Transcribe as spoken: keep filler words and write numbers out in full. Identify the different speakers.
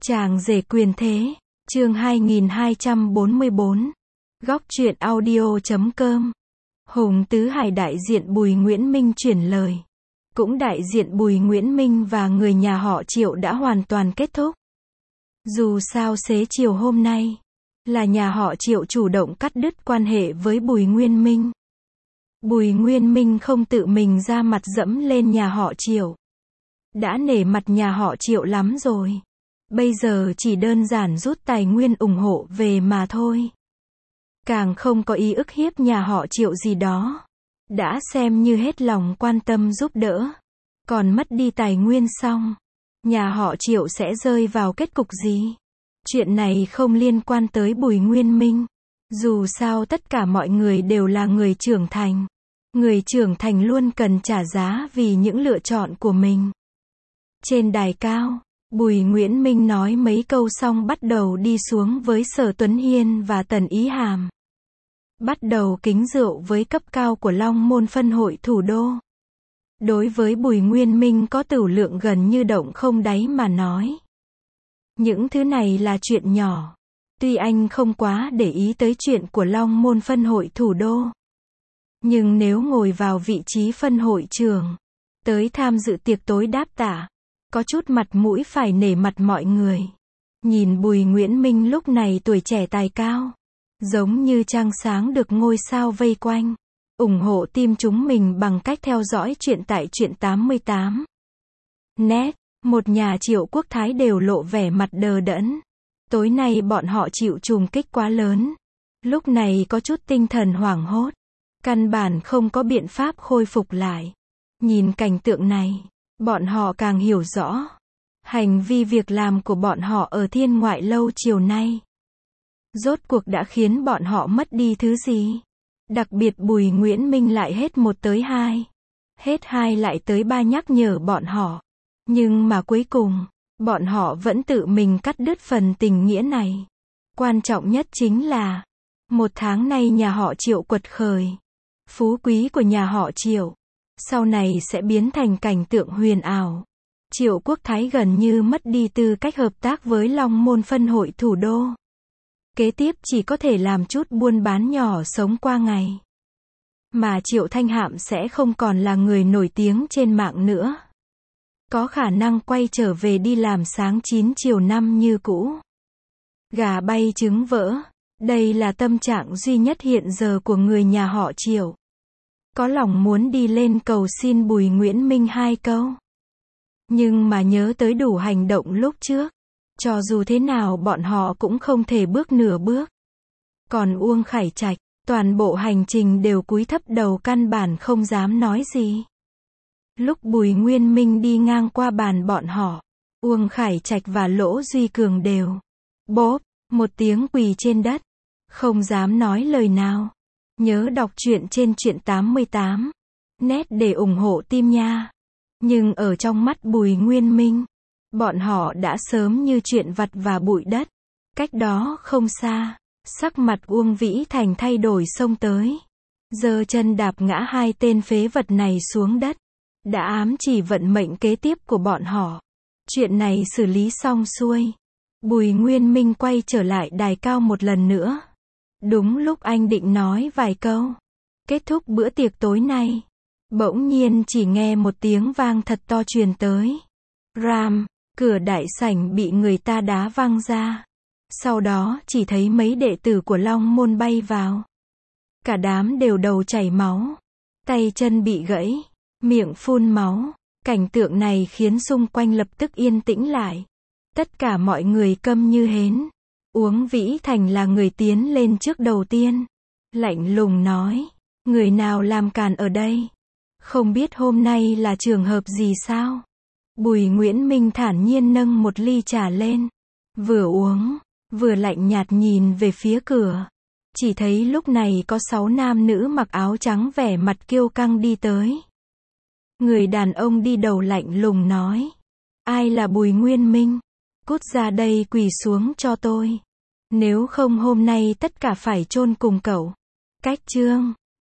Speaker 1: Chàng rể quyền thế, chương hai nghìn hai trăm bốn mươi bốn. Góc truyện audio chấm com. Hùng Tứ Hải đại diện Bùi Nguyễn Minh chuyển lời. Cũng đại diện Bùi Nguyễn Minh và người nhà họ Triệu đã hoàn toàn kết thúc. Dù sao xế chiều hôm nay, là nhà họ Triệu chủ động cắt đứt quan hệ với Bùi Nguyên Minh. Bùi Nguyên Minh không tự mình ra mặt dẫm lên nhà họ Triệu. Đã nể mặt nhà họ Triệu lắm rồi. Bây giờ chỉ đơn giản rút tài nguyên ủng hộ về mà thôi. Càng không có ý ức hiếp nhà họ Triệu gì đó. Đã xem như hết lòng quan tâm giúp đỡ. Còn mất đi tài nguyên xong, nhà họ Triệu sẽ rơi vào kết cục gì? Chuyện này không liên quan tới Bùi Nguyên Minh. Dù sao tất cả mọi người đều là người trưởng thành. Người trưởng thành luôn cần trả giá vì những lựa chọn của mình. Trên đài cao, Bùi Nguyễn Minh nói mấy câu xong bắt đầu đi xuống với Sở Tuấn Hiên và Tần Ý Hàm. Bắt đầu kính rượu với cấp cao của Long Môn phân hội thủ đô. Đối với Bùi Nguyên Minh có tửu lượng gần như động không đáy mà nói. Những thứ này là chuyện nhỏ. Tuy anh không quá để ý tới chuyện của Long Môn phân hội thủ đô. Nhưng nếu ngồi vào vị trí phân hội trưởng, tới tham dự tiệc tối đáp tạ, có chút mặt mũi phải nể mặt mọi người. Nhìn Bùi Nguyễn Minh lúc này tuổi trẻ tài cao, giống như trăng sáng được ngôi sao vây quanh. Ủng hộ team chúng mình bằng cách theo dõi chuyện tại Truyện tám mươi tám. Net, một nhà Triệu Quốc Thái đều lộ vẻ mặt đờ đẫn. Tối nay bọn họ chịu trùng kích quá lớn. Lúc này có chút tinh thần hoảng hốt. Căn bản không có biện pháp khôi phục lại. Nhìn cảnh tượng này, bọn họ càng hiểu rõ hành vi việc làm của bọn họ ở Thiên Ngoại Lâu chiều nay. Rốt cuộc đã khiến bọn họ mất đi thứ gì? Đặc biệt Bùi Nguyễn Minh lại hết một tới hai. Hết hai lại tới ba nhắc nhở bọn họ. Nhưng mà cuối cùng, bọn họ vẫn tự mình cắt đứt phần tình nghĩa này. Quan trọng nhất chính là, một tháng nay nhà họ Triệu quật khởi. Phú quý của nhà họ Triệu sau này sẽ biến thành cảnh tượng huyền ảo. Triệu Quốc Thái gần như mất đi tư cách hợp tác với Long Môn phân hội thủ đô. Kế tiếp chỉ có thể làm chút buôn bán nhỏ sống qua ngày. Mà Triệu Thanh Hạm sẽ không còn là người nổi tiếng trên mạng nữa. Có khả năng quay trở về đi làm sáng chín chiều năm như cũ. Gà bay trứng vỡ. Đây là tâm trạng duy nhất hiện giờ của người nhà họ Triệu. Có lòng muốn đi lên cầu xin Bùi Nguyễn Minh hai câu. Nhưng mà nhớ tới đủ hành động lúc trước. Cho dù thế nào bọn họ cũng không thể bước nửa bước. Còn Uông Khải Trạch, toàn bộ hành trình đều cúi thấp đầu căn bản không dám nói gì. Lúc Bùi Nguyên Minh đi ngang qua bàn bọn họ, Uông Khải Trạch và Lỗ Duy Cường đều bốp một tiếng quỳ trên đất. Không dám nói lời nào. Nhớ đọc truyện trên Truyện tám mươi tám. Net để ủng hộ team nha. Nhưng ở trong mắt Bùi Nguyên Minh, bọn họ đã sớm như chuyện vặt và bụi đất. Cách đó không xa, sắc mặt Uông Vĩ Thành thay đổi xông tới. Giơ chân đạp ngã hai tên phế vật này xuống đất. Đã ám chỉ vận mệnh kế tiếp của bọn họ. Chuyện này xử lý xong xuôi. Bùi Nguyên Minh quay trở lại đài cao một lần nữa. Đúng lúc anh định nói vài câu, kết thúc bữa tiệc tối nay, bỗng nhiên chỉ nghe một tiếng vang thật to truyền tới. Ram, cửa đại sảnh bị người ta đá văng ra. Sau đó chỉ thấy mấy đệ tử của Long Môn bay vào. Cả đám đều đầu chảy máu, tay chân bị gãy, miệng phun máu. Cảnh tượng này khiến xung quanh lập tức yên tĩnh lại. Tất cả mọi người câm như hến. Uông Vĩ Thành là người tiến lên trước đầu tiên. Lạnh lùng nói, người nào làm càn ở đây? Không biết hôm nay là trường hợp gì sao? Bùi Nguyễn Minh thản nhiên nâng một ly trà lên. Vừa uống, vừa lạnh nhạt nhìn về phía cửa. Chỉ thấy lúc này có sáu nam nữ mặc áo trắng vẻ mặt kiêu căng đi tới. Người đàn ông đi đầu lạnh lùng nói, ai là Bùi Nguyên Minh? Cút ra đây quỳ xuống cho tôi. Nếu không hôm nay tất cả phải chôn cùng cậu. Cách chương